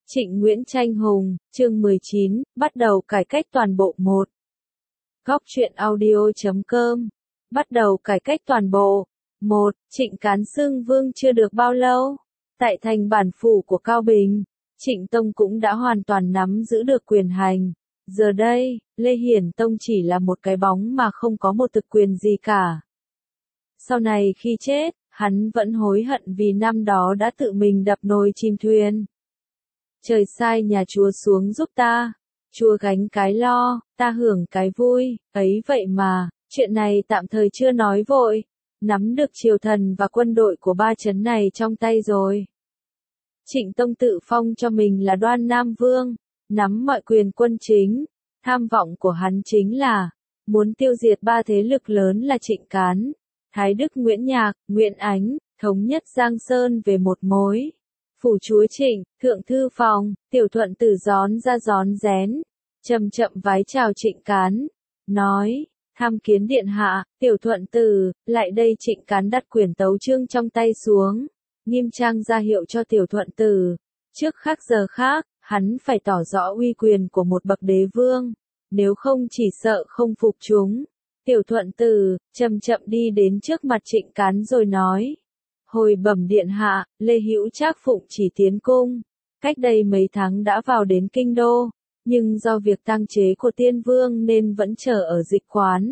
Trịnh Nguyễn Tranh Hùng, chương 19, bắt đầu cải cách toàn bộ 1. Góc truyện audio.com. Bắt đầu cải cách toàn bộ. 1. Trịnh Cán xưng vương chưa được bao lâu. Tại thành bản phủ của Cao Bình, Trịnh Tông cũng đã hoàn toàn nắm giữ được quyền hành. Giờ đây, Lê Hiển Tông chỉ là một cái bóng mà không có một thực quyền gì cả. Sau này khi chết, hắn vẫn hối hận vì năm đó đã tự mình đập nồi chìm thuyền. Trời sai nhà Chúa xuống giúp ta, Chúa gánh cái lo, ta hưởng cái vui, ấy vậy mà, chuyện này tạm thời chưa nói vội, nắm được triều thần và quân đội của ba trấn này trong tay rồi. Trịnh Tông tự phong cho mình là Đoan Nam Vương, nắm mọi quyền quân chính, tham vọng của hắn chính là, muốn tiêu diệt ba thế lực lớn là Trịnh Cán, Thái Đức Nguyễn Nhạc, Nguyễn Ánh, thống nhất Giang Sơn về một mối. Phủ chúa Trịnh, thượng thư phòng, Tiểu Thuận Tử rón ra rón rén, chậm chậm vái chào Trịnh Cán, nói, tham kiến điện hạ, Tiểu Thuận Tử, lại đây. Trịnh Cán đặt quyển tấu chương trong tay xuống, nghiêm trang ra hiệu cho Tiểu Thuận Tử, trước khác giờ khác, hắn phải tỏ rõ uy quyền của một bậc đế vương, nếu không chỉ sợ không phục chúng. Tiểu Thuận Tử, chậm chậm đi đến trước mặt Trịnh Cán rồi nói, hồi bẩm điện hạ, Lê Hữu Trác phụng chỉ tiến cung, cách đây mấy tháng đã vào đến kinh đô, nhưng do việc tang chế của tiên vương nên vẫn chờ ở dịch quán.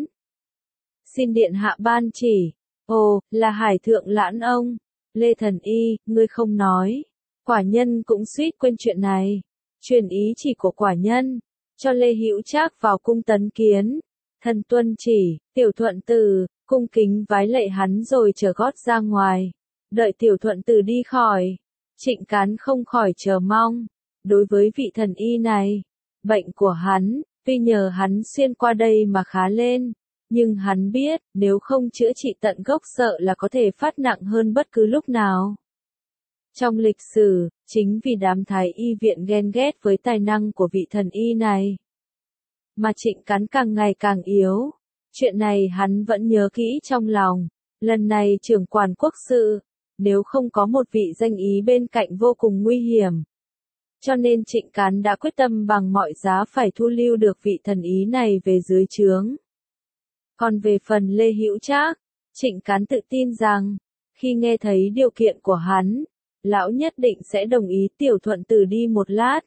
Xin điện hạ ban chỉ. Ồ, là Hải thượng lãn ông. Lê thần y, ngươi không nói. Quả nhân cũng suýt quên chuyện này. Truyền ý chỉ của quả nhân, cho Lê Hữu Trác vào cung tấn kiến. Thần tuân chỉ. Tiểu Thuận Tử cung kính vái lạy hắn rồi trở gót ra ngoài. Đợi Tiểu Thuận Tử đi khỏi, Trịnh Cán không khỏi chờ mong. Đối với vị thần y này, bệnh của hắn, tuy nhờ hắn xuyên qua đây mà khá lên, nhưng hắn biết, nếu không chữa trị tận gốc sợ là có thể phát nặng hơn bất cứ lúc nào. Trong lịch sử, chính vì đám thái y viện ghen ghét với tài năng của vị thần y này, mà Trịnh Cán càng ngày càng yếu. Chuyện này hắn vẫn nhớ kỹ trong lòng. Lần này trưởng quản quốc sự, nếu không có một vị danh ý bên cạnh vô cùng nguy hiểm. Cho nên Trịnh Cán đã quyết tâm bằng mọi giá phải thu lưu được vị thần ý này về dưới trướng. Còn về phần Lê Hữu Trác, Trịnh Cán tự tin rằng, khi nghe thấy điều kiện của hắn, lão nhất định sẽ đồng ý. Tiểu Thuận Tử đi một lát,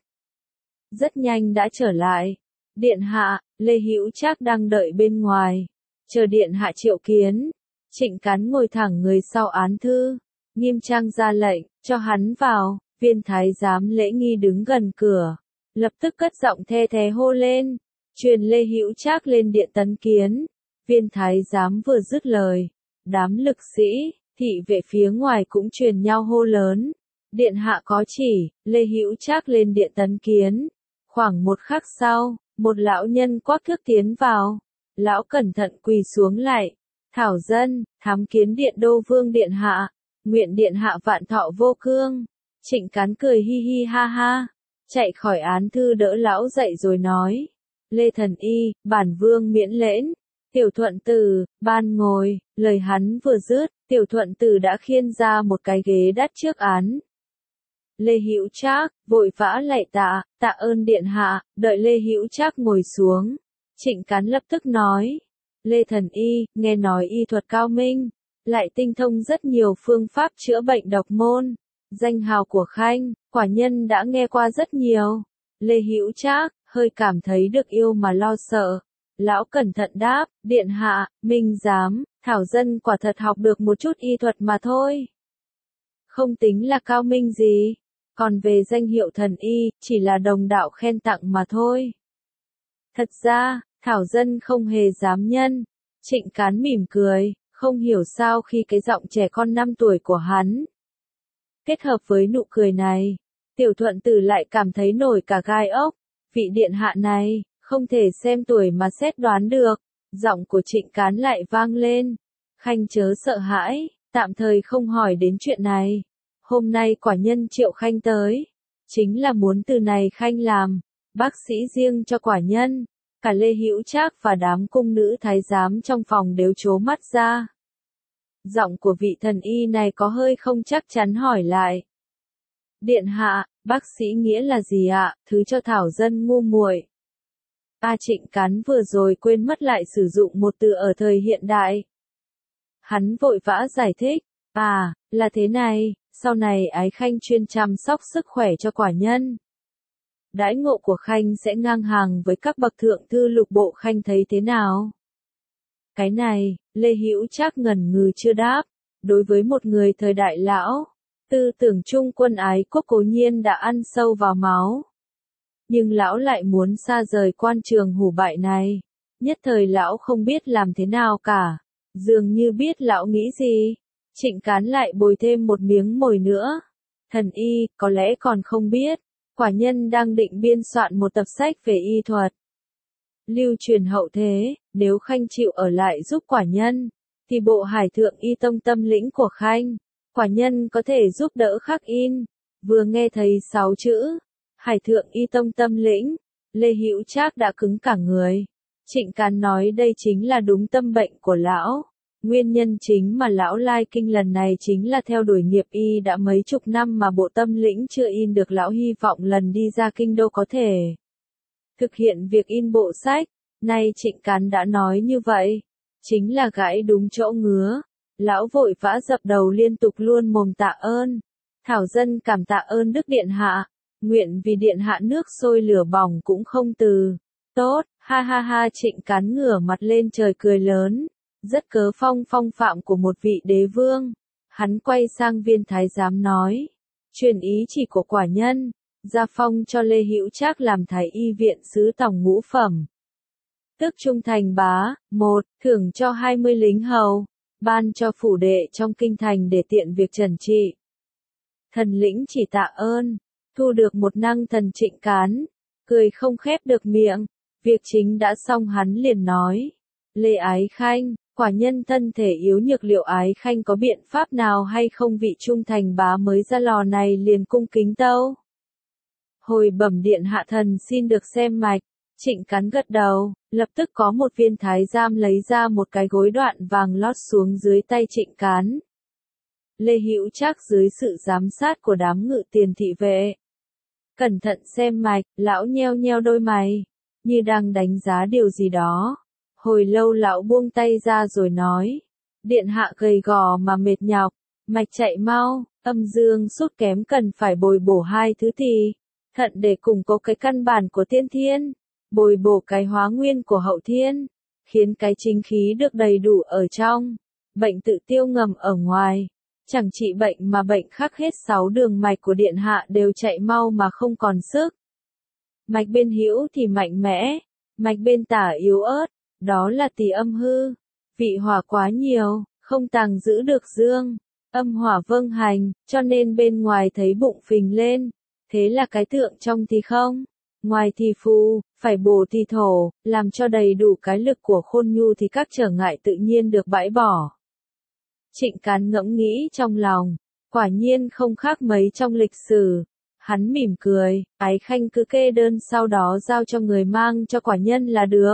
rất nhanh đã trở lại. Điện hạ, Lê Hữu Trác đang đợi bên ngoài, chờ điện hạ triệu kiến. Trịnh Cán ngồi thẳng người sau án thư, nghiêm trang ra lệnh, cho hắn vào. Viên thái giám lễ nghi đứng gần cửa, lập tức cất giọng the thé hô lên, truyền Lê Hữu Trác lên điện tấn kiến. Viên thái giám vừa dứt lời, đám lực sĩ, thị vệ phía ngoài cũng truyền nhau hô lớn, điện hạ có chỉ. Lê Hữu Trác lên điện tấn kiến. Khoảng một khắc sau, một lão nhân quắc thước tiến vào, lão cẩn thận quỳ xuống lại, thảo dân, thám kiến điện đô vương điện hạ, nguyện điện hạ vạn thọ vô cương. Trịnh Cán cười hi hi ha ha, chạy khỏi án thư đỡ lão dậy rồi nói, Lê thần y, bản vương miễn lễn. Tiểu Thuận Tử, ban ngồi. Lời hắn vừa dứt, Tiểu Thuận Tử đã khiêng ra một cái ghế đắt trước án. Lê Hữu Trác vội vã lạy tạ, tạ ơn điện hạ. Đợi Lê Hữu Trác ngồi xuống, Trịnh Cán lập tức nói, Lê thần y, nghe nói y thuật cao minh, lại tinh thông rất nhiều phương pháp chữa bệnh độc môn. Danh hào của khanh, quả nhân đã nghe qua rất nhiều. Lê Hữu Trác hơi cảm thấy được yêu mà lo sợ. Lão cẩn thận đáp, điện hạ, minh giám, thảo dân quả thật học được một chút y thuật mà thôi. Không tính là cao minh gì. Còn về danh hiệu thần y, chỉ là đồng đạo khen tặng mà thôi. Thật ra, thảo dân không hề dám nhân. Trịnh Cán mỉm cười, không hiểu sao khi cái giọng trẻ con 5 tuổi của hắn kết hợp với nụ cười này, Tiểu Thuận Tử lại cảm thấy nổi cả gai ốc. Vị điện hạ này, không thể xem tuổi mà xét đoán được. Giọng của Trịnh Cán lại vang lên, khanh chớ sợ hãi, tạm thời không hỏi đến chuyện này. Hôm nay quả nhân triệu khanh tới, chính là muốn từ này khanh làm bác sĩ riêng cho quả nhân. Cả Lê Hữu Trác và đám cung nữ thái giám trong phòng đều trố mắt ra. Giọng của vị thần y này có hơi không chắc chắn hỏi lại, Điện hạ, bác sĩ nghĩa là gì ạ? Thứ cho thảo dân ngu muội. Trịnh Cán vừa rồi quên mất lại sử dụng một từ ở thời hiện đại. Hắn vội vã giải thích, là thế này, sau này Ái Khanh chuyên chăm sóc sức khỏe cho quả nhân. Đãi ngộ của Khanh sẽ ngang hàng với các bậc thượng thư lục bộ, Khanh thấy thế nào? Cái này, Lê Hữu Trác ngần ngừ chưa đáp. Đối với một người thời đại lão, tư tưởng trung quân ái quốc cố nhiên đã ăn sâu vào máu. Nhưng lão lại muốn xa rời quan trường hủ bại này. Nhất thời lão không biết làm thế nào cả. Dường như biết lão nghĩ gì. Trịnh Cán lại bồi thêm một miếng mồi nữa. Thần y, có lẽ còn không biết. Quả nhân đang định biên soạn một tập sách về y thuật. Lưu truyền hậu thế, nếu Khanh chịu ở lại giúp quả nhân, thì bộ Hải Thượng Y Tông Tâm Lĩnh của Khanh, quả nhân có thể giúp đỡ khắc in. Vừa nghe thấy 6 chữ, Hải Thượng Y Tông Tâm Lĩnh, Lê Hữu Trác đã cứng cả người. Trịnh Cán nói đây chính là đúng tâm bệnh của lão. Nguyên nhân chính mà lão lai kinh lần này chính là theo đuổi nghiệp y đã mấy chục năm mà bộ Tâm Lĩnh chưa in được, lão hy vọng lần đi ra kinh đô có thể thực hiện việc in bộ sách. Nay Trịnh Cán đã nói như vậy, chính là gãi đúng chỗ ngứa. Lão vội vã dập đầu liên tục luôn mồm tạ ơn. Thảo dân cảm tạ ơn Đức Điện Hạ, nguyện vì Điện Hạ nước sôi lửa bỏng cũng không từ. Tốt, ha ha ha. Trịnh Cán ngửa mặt lên trời cười lớn, rất cớ phong phạm của một vị đế vương. Hắn quay sang viên thái giám nói, truyền ý chỉ của quả nhân, gia phong cho Lê Hữu Trác làm thái y viện sứ tòng ngũ phẩm. Tước trung thành bá, 1, thưởng cho 20 lính hầu, ban cho phủ đệ trong kinh thành để tiện việc trần trị. Thần lĩnh chỉ tạ ơn, thu được một năng thần. Trịnh Cán cười không khép được miệng. Việc chính đã xong hắn liền nói, Lê Ái Khanh, quả nhân thân thể yếu nhược, liệu Ái Khanh có biện pháp nào hay không? Vị trung thành bá mới ra lò này liền cung kính tâu. Hồi bẩm Điện Hạ, thần xin được xem mạch. Trịnh Cán gật đầu, lập tức có một viên thái giám lấy ra một cái gối đoạn vàng lót xuống dưới tay Trịnh Cán. Lê Hữu Trác dưới sự giám sát của đám ngự tiền thị vệ, cẩn thận xem mạch, lão nheo nheo đôi mày, như đang đánh giá điều gì đó. Hồi lâu lão buông tay ra rồi nói, Điện Hạ gầy gò mà mệt nhọc, mạch chạy mau, âm dương sút kém, cần phải bồi bổ 2 thứ thì thận để củng cố cái căn bản của tiên thiên, bồi bổ cái hóa nguyên của hậu thiên, khiến cái chính khí được đầy đủ ở trong, bệnh tự tiêu ngầm ở ngoài. Chẳng trị bệnh mà bệnh khắc hết 6 đường mạch của Điện Hạ đều chạy mau mà không còn sức. Mạch bên hữu thì mạnh mẽ, mạch bên tả yếu ớt, đó là tỳ âm hư. Vị hỏa quá nhiều, không tàng giữ được dương, âm hỏa vâng hành, cho nên bên ngoài thấy bụng phình lên. Thế là cái tượng trong thì không, ngoài thì phù, phải bổ thì thổ, làm cho đầy đủ cái lực của khôn nhu thì các trở ngại tự nhiên được bãi bỏ. Trịnh Cán ngẫm nghĩ trong lòng, quả nhiên không khác mấy trong lịch sử. Hắn mỉm cười, Ái Khanh cứ kê đơn sau đó giao cho người mang cho quả nhân là được.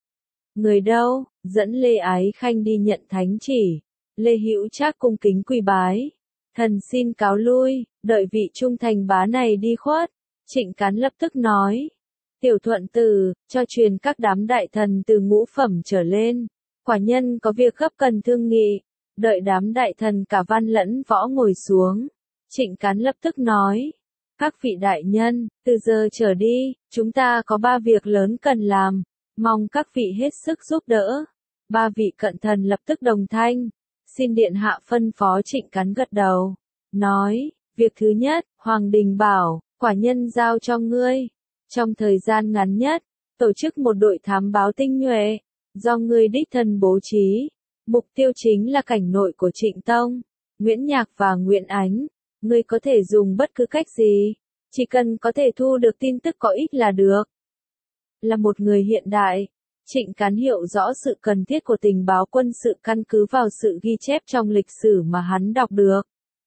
Người đâu? Dẫn Lê Ái Khanh đi nhận thánh chỉ. Lê Hữu Trác cung kính quỳ bái. Thần xin cáo lui, đợi vị trung thành bá này đi khuất. Trịnh Cán lập tức nói, Tiểu Thuận Tử, cho truyền các đám đại thần từ ngũ phẩm trở lên. Quả nhân có việc gấp cần thương nghị. Đợi đám đại thần cả văn lẫn võ ngồi xuống. Trịnh Cán lập tức nói, các vị đại nhân, từ giờ trở đi, chúng ta có 3 việc lớn cần làm. Mong các vị hết sức giúp đỡ. 3 vị cận thần lập tức đồng thanh. Xin Điện Hạ phân phó. Trịnh Cán gật đầu, nói, việc thứ nhất, Hoàng Đình bảo, quả nhân giao cho ngươi. Trong thời gian ngắn nhất, tổ chức một đội thám báo tinh nhuệ, do ngươi đích thân bố trí. Mục tiêu chính là cảnh nội của Trịnh Tông, Nguyễn Nhạc và Nguyễn Ánh. Ngươi có thể dùng bất cứ cách gì, chỉ cần có thể thu được tin tức có ích là được. Là một người hiện đại, Trịnh Cán hiểu rõ sự cần thiết của tình báo quân sự căn cứ vào sự ghi chép trong lịch sử mà hắn đọc được.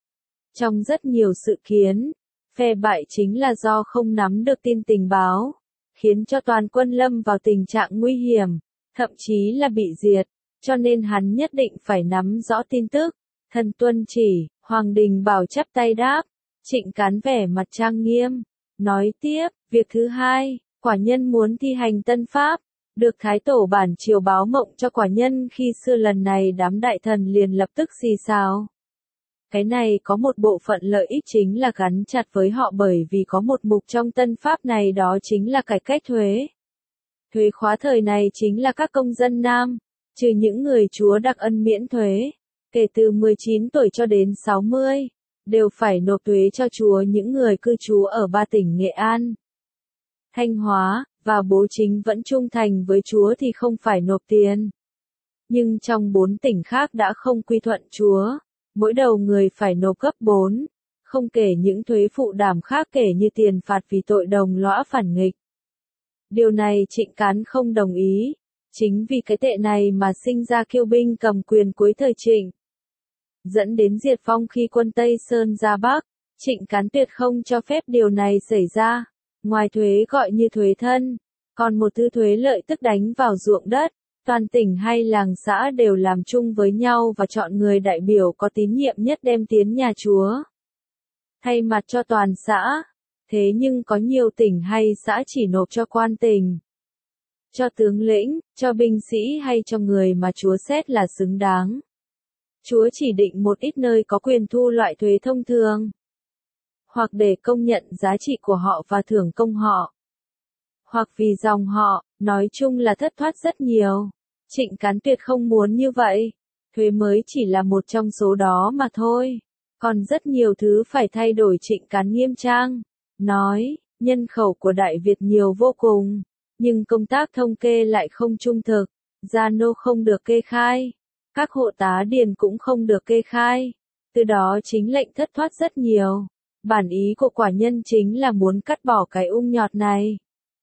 Trong rất nhiều sự kiến, phe bại chính là do không nắm được tin tình báo, khiến cho toàn quân lâm vào tình trạng nguy hiểm, thậm chí là bị diệt, cho nên hắn nhất định phải nắm rõ tin tức. Thần tuân chỉ. Hoàng Đình bảo chắp tay đáp, Trịnh Cán vẻ mặt trang nghiêm, nói tiếp, việc thứ hai, quả nhân muốn thi hành tân pháp, được Thái Tổ bản triều báo mộng cho quả nhân khi xưa lần này đám đại thần liền lập tức xì xào. Cái này có một bộ phận lợi ích chính là gắn chặt với họ bởi vì có một mục trong tân pháp này đó chính là cải cách thuế. Thuế khóa thời này chính là các công dân nam, trừ những người Chúa đặc ân miễn thuế, kể từ 19 tuổi cho đến 60, đều phải nộp thuế cho Chúa những người cư trú ở 3 tỉnh Nghệ An, Thanh Hóa, và Bố Chính vẫn trung thành với Chúa thì không phải nộp tiền. Nhưng trong 4 tỉnh khác đã không quy thuận Chúa, mỗi đầu người phải nộp gấp 4, không kể những thuế phụ đảm khác kể như tiền phạt vì tội đồng lõa phản nghịch. Điều này Trịnh Cán không đồng ý, chính vì cái tệ này mà sinh ra kiêu binh cầm quyền cuối thời Trịnh, dẫn đến diệt vong khi quân Tây Sơn ra Bắc. Trịnh Cán tuyệt không cho phép điều này xảy ra. Ngoài thuế gọi như thuế thân, còn một thứ thuế lợi tức đánh vào ruộng đất, toàn tỉnh hay làng xã đều làm chung với nhau và chọn người đại biểu có tín nhiệm nhất đem tiến nhà Chúa, thay mặt cho toàn xã. Thế nhưng có nhiều tỉnh hay xã chỉ nộp cho quan tỉnh, cho tướng lĩnh, cho binh sĩ hay cho người mà Chúa xét là xứng đáng. Chúa chỉ định một ít nơi có quyền thu loại thuế thông thường, hoặc để công nhận giá trị của họ và thưởng công họ, hoặc vì dòng họ, nói chung là thất thoát rất nhiều. Trịnh Cán tuyệt không muốn như vậy, thuế mới chỉ là một trong số đó mà thôi, còn rất nhiều thứ phải thay đổi. Trịnh Cán nghiêm trang, nói, nhân khẩu của Đại Việt nhiều vô cùng, nhưng công tác thống kê lại không trung thực, gia nô không được kê khai, các hộ tá điền cũng không được kê khai, từ đó chính lệnh thất thoát rất nhiều. Bản ý của quả nhân chính là muốn cắt bỏ cái ung nhọt này.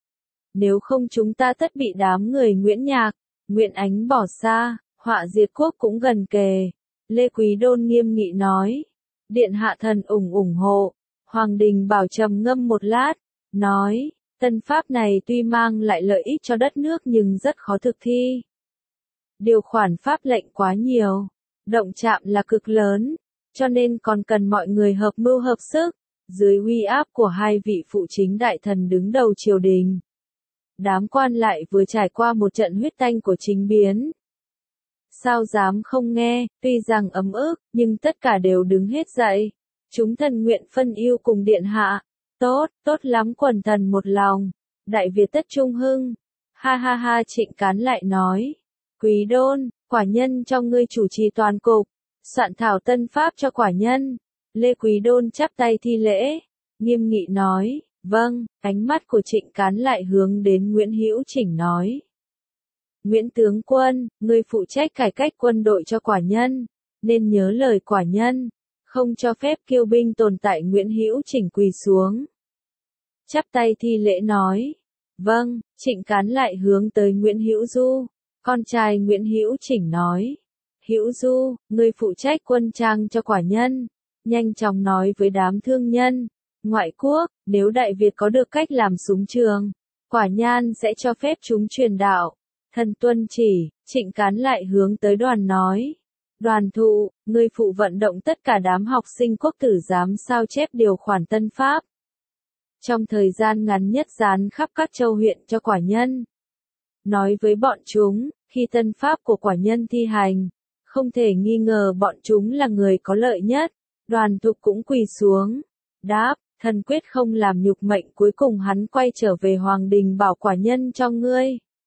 Nếu không chúng ta tất bị đám người Nguyễn Nhạc, Nguyễn Ánh bỏ xa, họa diệt quốc cũng gần kề. Lê Quý Đôn nghiêm nghị nói. Điện hạ thần ủng hộ. Hoàng Đình Bảo trầm ngâm một lát, nói, tân pháp này tuy mang lại lợi ích cho đất nước nhưng rất khó thực thi. Điều khoản pháp lệnh quá nhiều, động chạm là cực lớn, cho nên còn cần mọi người hợp mưu hợp sức, dưới uy áp của hai vị phụ chính đại thần đứng đầu triều đình. Đám quan lại vừa trải qua một trận huyết tanh của chính biến. Sao dám không nghe, tuy rằng ấm ức, nhưng tất cả đều đứng hết dậy. Chúng thần nguyện phân ưu cùng điện hạ. Tốt, tốt lắm quần thần một lòng. Đại Việt tất trung hưng. Ha ha ha. Trịnh Cán lại nói. Quý Đôn, quả nhân cho ngươi chủ trì toàn cục, soạn thảo tân pháp cho quả nhân. Lê Quý Đôn chắp tay thi lễ, nghiêm nghị nói, vâng. Ánh mắt của Trịnh Cán lại hướng đến Nguyễn Hữu Chỉnh nói. Nguyễn tướng quân, ngươi phụ trách cải cách quân đội cho quả nhân, nên nhớ lời quả nhân, không cho phép kiêu binh tồn tại. Nguyễn Hữu Chỉnh quỳ xuống, chắp tay thi lễ nói, vâng. Trịnh Cán lại hướng tới Nguyễn Hữu Du, con trai Nguyễn Hữu Chỉnh nói, Hữu Du, ngươi phụ trách quân trang cho quả nhân, nhanh chóng nói với đám thương nhân, ngoại quốc, nếu Đại Việt có được cách làm súng trường, quả nhân sẽ cho phép chúng truyền đạo. Thần tuân chỉ. Trịnh Cán lại hướng tới Đoàn nói, Đoàn thụ, ngươi phụ vận động tất cả đám học sinh quốc tử giám sao chép điều khoản tân pháp. Trong thời gian ngắn nhất dán khắp các châu huyện cho quả nhân. Nói với bọn chúng, khi tân pháp của quả nhân thi hành, không thể nghi ngờ bọn chúng là người có lợi nhất. Đoàn thục cũng quỳ xuống, đáp, thần quyết không làm nhục mệnh. Cuối cùng hắn quay trở về Hoàng Đình bảo quả nhân cho ngươi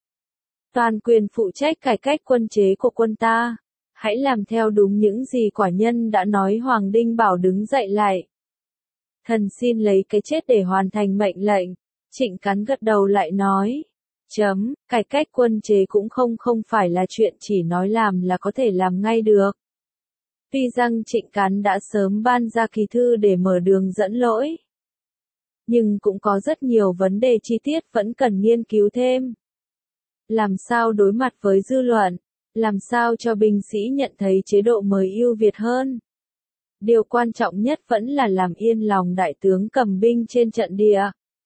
toàn quyền phụ trách cải cách quân chế của quân ta. Hãy làm theo đúng những gì quả nhân đã nói. Hoàng Đình Bảo đứng dậy lại. Thần xin lấy cái chết để hoàn thành mệnh lệnh. Trịnh Cán gật đầu lại nói. Cải cách quân chế cũng không phải là chuyện chỉ nói làm là có thể làm ngay được. Tuy rằng Trịnh Cán đã sớm ban ra kỳ thư để mở đường dẫn lỗi, nhưng cũng có rất nhiều vấn đề chi tiết vẫn cần nghiên cứu thêm. Làm sao đối mặt với dư luận, làm sao cho binh sĩ nhận thấy chế độ mới ưu việt hơn. Điều quan trọng nhất vẫn là làm yên lòng đại tướng cầm binh trên trận địa.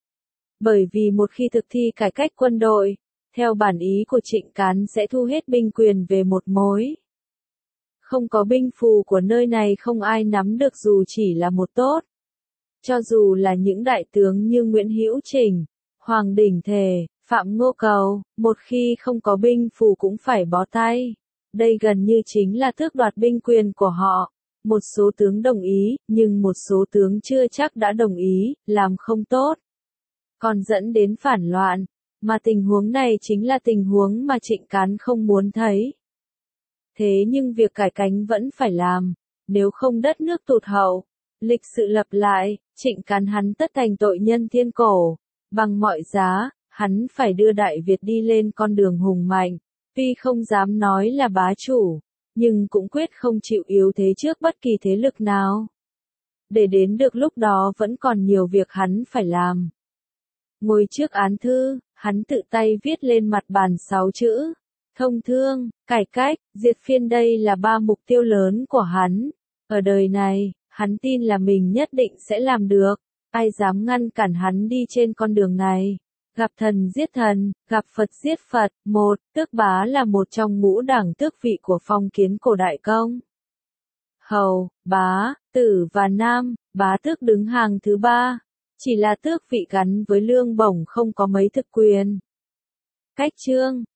Bởi vì một khi thực thi cải cách quân đội, theo bản ý của Trịnh Cán sẽ thu hết binh quyền về một mối. Không có binh phù của nơi này không ai nắm được dù chỉ là một tốt. Cho dù là những đại tướng như Nguyễn Hữu Trình, Hoàng Đình Thề, Phạm Ngô Cầu, một khi không có binh phù cũng phải bó tay. Đây gần như chính là tước đoạt binh quyền của họ. Một số tướng đồng ý, nhưng một số tướng chưa chắc đã đồng ý, làm không tốt. Còn dẫn đến phản loạn. Mà tình huống này chính là tình huống mà Trịnh Cán không muốn thấy. Thế nhưng việc cải cánh vẫn phải làm, nếu không đất nước tụt hậu. Lịch sự lập lại, Trịnh Cán hắn tất thành tội nhân thiên cổ. Bằng mọi giá, hắn phải đưa Đại Việt đi lên con đường hùng mạnh. Tuy không dám nói là bá chủ, nhưng cũng quyết không chịu yếu thế trước bất kỳ thế lực nào. Để đến được lúc đó vẫn còn nhiều việc hắn phải làm. Ngồi trước án thư, hắn tự tay viết lên mặt bàn 6 chữ. Thông thương, cải cách, diệt phiên, đây là 3 mục tiêu lớn của hắn. Ở đời này, hắn tin là mình nhất định sẽ làm được. Ai dám ngăn cản hắn đi trên con đường này? Gặp thần giết thần, gặp Phật giết Phật. Một, tước bá là một trong ngũ đẳng tước vị của phong kiến cổ đại công. Hầu, bá, tử và nam, bá tước đứng hàng thứ 3. Chỉ là tước vị gắn với lương bổng không có mấy thực quyền. Cách chương,